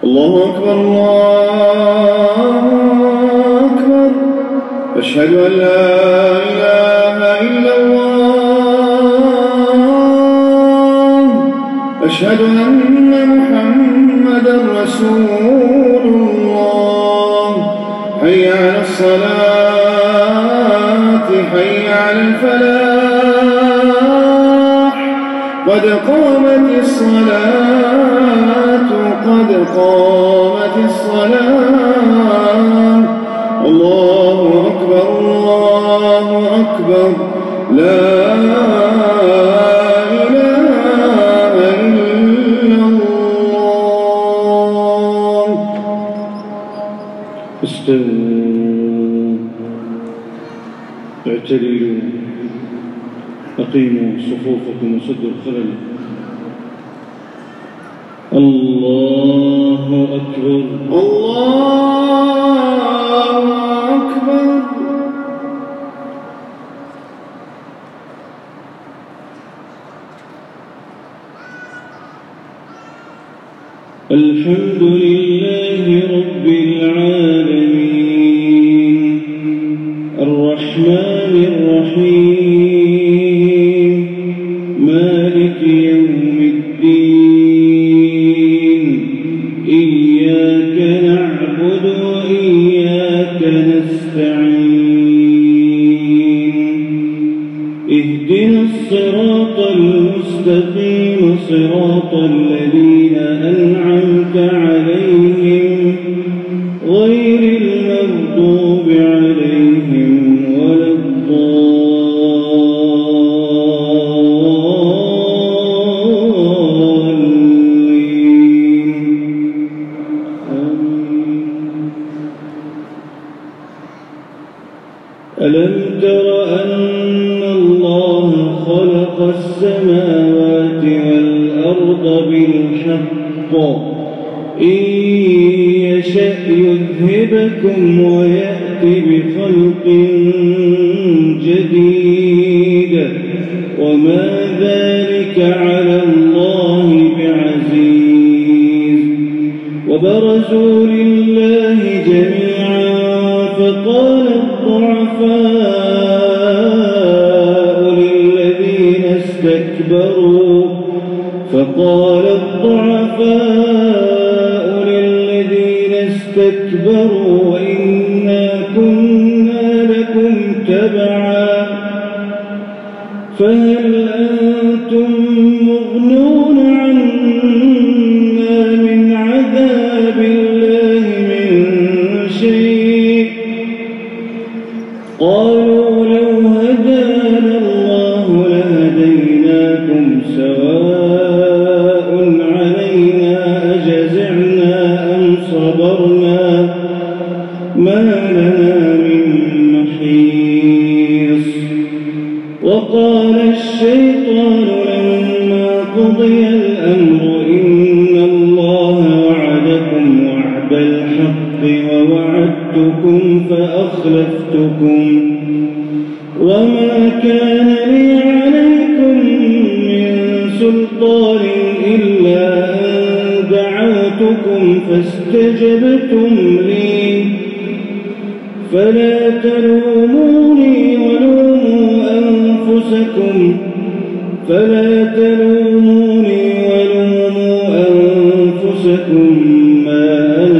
الله أكبر الله أكبر. أشهد أن لا إله إلا الله. أشهد أن محمدا رسول الله. حي على الصلاة حي على الفلاح. قد قامت الصلاة قد قامت الصلاة. الله أكبر الله أكبر. لا إله إلا الله. استووا اعتدلوا أقيموا صفوفكم وسدوا الخلل. الله أكبر الله أكبر. الحمد لله رب العالمين الرحمن الرحيم مالك يوم الدين. إياك نعبد وإياك نستعين. اهدنا الصراط المستقيم صراط الذين أنعمت عليهم غير المغضوب عليهم ولا الضالين. ألم تر أن الله خلق السماوات والأرض بالحق إن يشأ يذهبكم ويأتي بخلق جديد وما ذلك على الله بعزيز. وبرزوا لله جميعا فقال الضعفاء للذين استكبروا إنا كنا لكم تبعا فهل أنتم مغنون عنا من عذاب الله من شيء؟ قالوا لو هدانا الله لهديناكم سواء علينا أجزعنا أم صبرنا ما لنا من محيص. وقال الشيطان لما قضي الأمر إن الله وعدكم وعد الحق ووعدتكم فأخلفتكم وما كان لي عليكم من سلطان إلا أن دعوتكم فاستجبتم لي فلا تلوموني ولوموا أنفسكم ما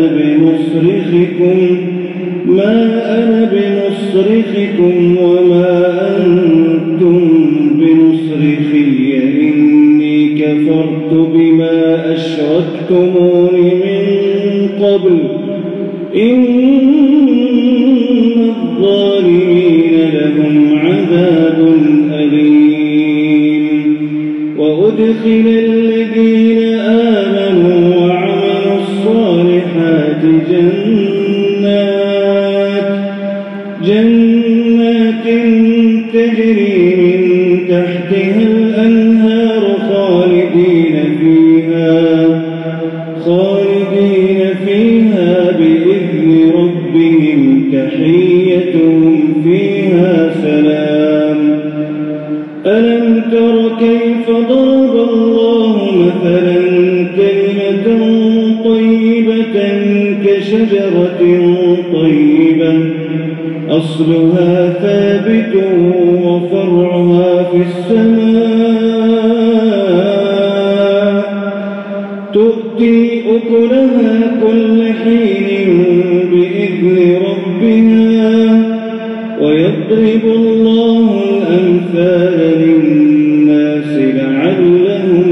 أنا بمصرخكم وما أنتم بمصرخي إني كفرت بما أشركتمون من قبل إن الظالمين لهم عذاب أليم. وأدخل الذين آمنوا وعملوا الصالحات جنات تجري من تحتها الأنهار خالدين فيها بإذن ربهم تحيتهم فيها سلام. ألم تر كيف ضرب الله مثلا كلمة طيبة أصلها ثابت وفرعها في السماء تؤتي أكلها كل حين بإذن ربها ويضرب الله الأمثال للناس لعلهم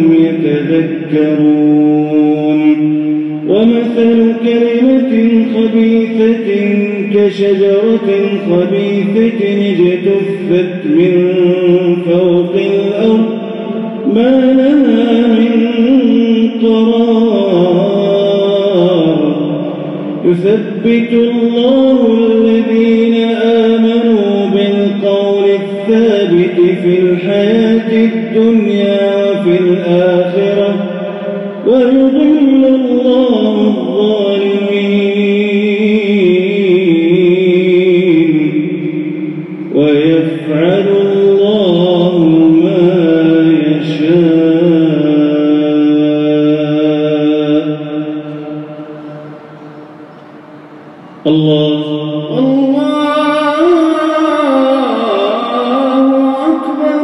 يتذكرون ومثل كلمة خبيثة كشجرة خبيثة اجتثت من فوق الأرض ما لها من قرار يثبت الله الذين آمنوا بالقول الثابت في الحياة الدنيا وفي الآخرة ويضل الله الظالمين ويفعل الله ما يشاء. الله أكبر.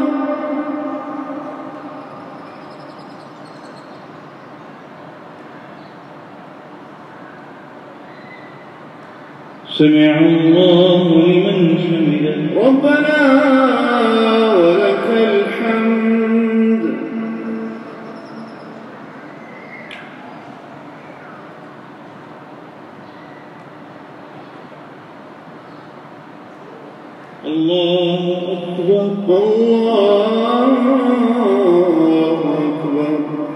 سمع الله لمن حمده ربنا ولك الحمد. الله أكبر. الله أكبر.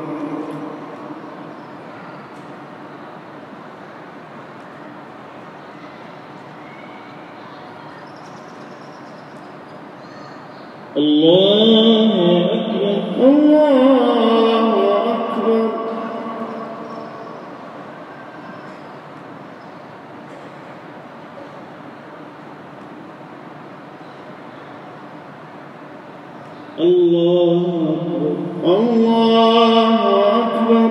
الله أكبر. الله أكبر. الله أكبر. الله أكبر.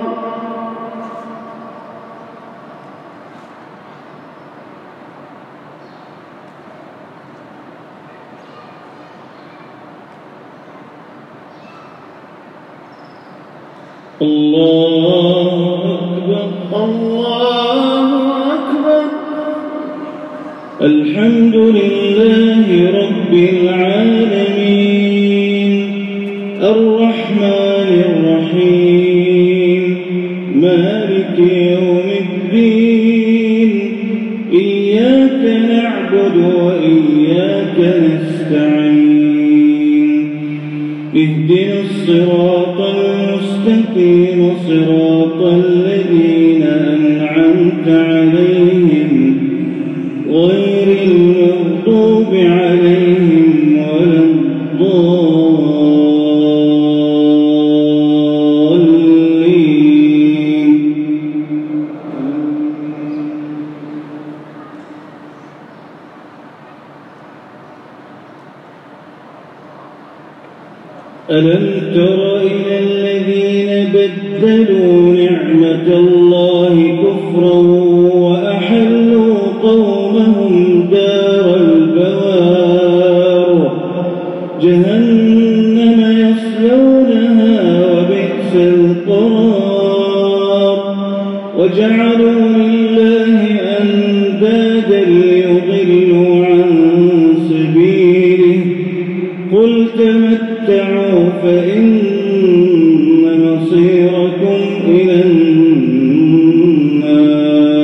الله أكبر. الله أكبر. الحمد لله رب العالمين الرحمن الرحيم مالك يوم الدين إياك نعبد وإياك نستعين اهدنا الصراط المستقيم صراط الذين أنعمت عليهم غير المغضوب عليهم ولا الضالين. ألم تر إلى الذين بدلوا نعمة الله كفرا وأحلوا قومهم دار البوار جهنم يصلونها وبئس القرار وجعلوا لله أندادا ليضلوا عن سبيله قل تمتعوا فإن مصيركم إلى النار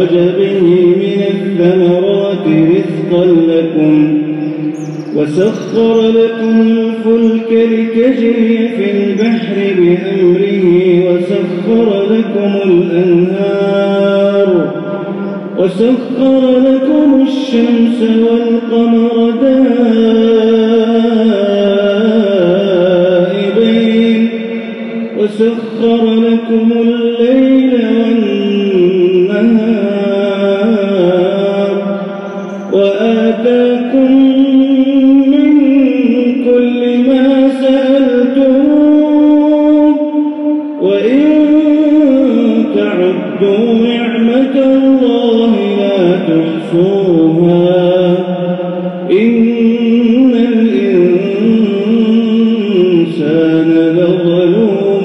أخرج به من الثمرات رزقا لكم وسخر لكم الفلك لتجري في البحر بأمره وسخر لكم الشمس والقمر دائبين وسخر لكم الليل والنهار وآتاكم من كل ما سألتموه وإن تعدوا نعمة الله لا تحصوها إن الإنسان لظلوم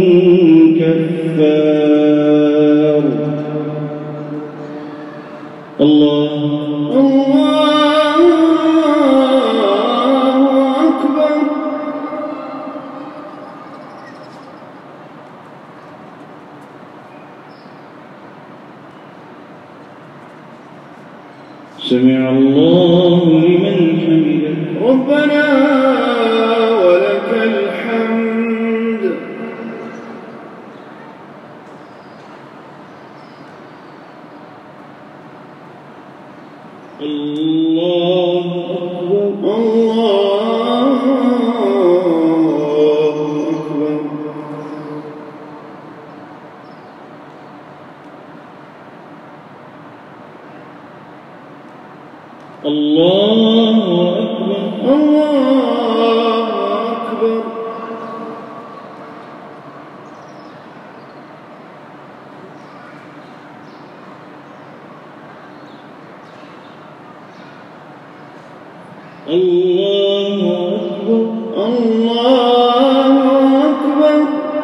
كفار. الله أكبر. سمع الله لمن حمده. ربنا ولك الحمد. الله أكبر. الله أكبر. الله أكبر. الله أكبر. الله أكبر. الله أكبر.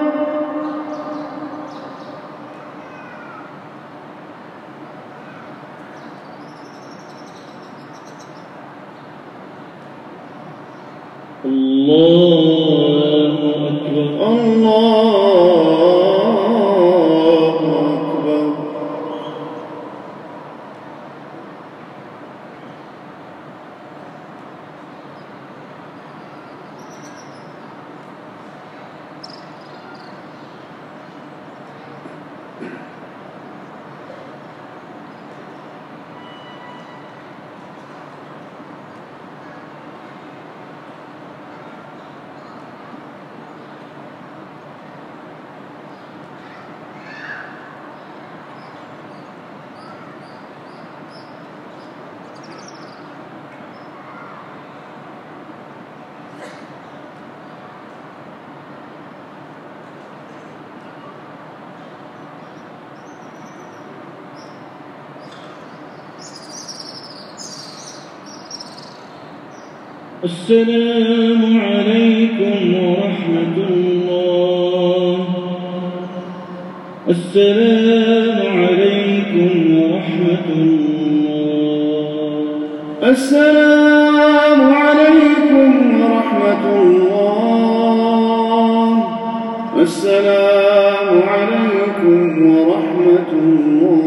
الله أكبر. الله أكبر. السلام عليكم ورحمة الله. السلام عليكم ورحمة الله. السلام عليكم ورحمة الله. السلام عليكم ورحمة الله.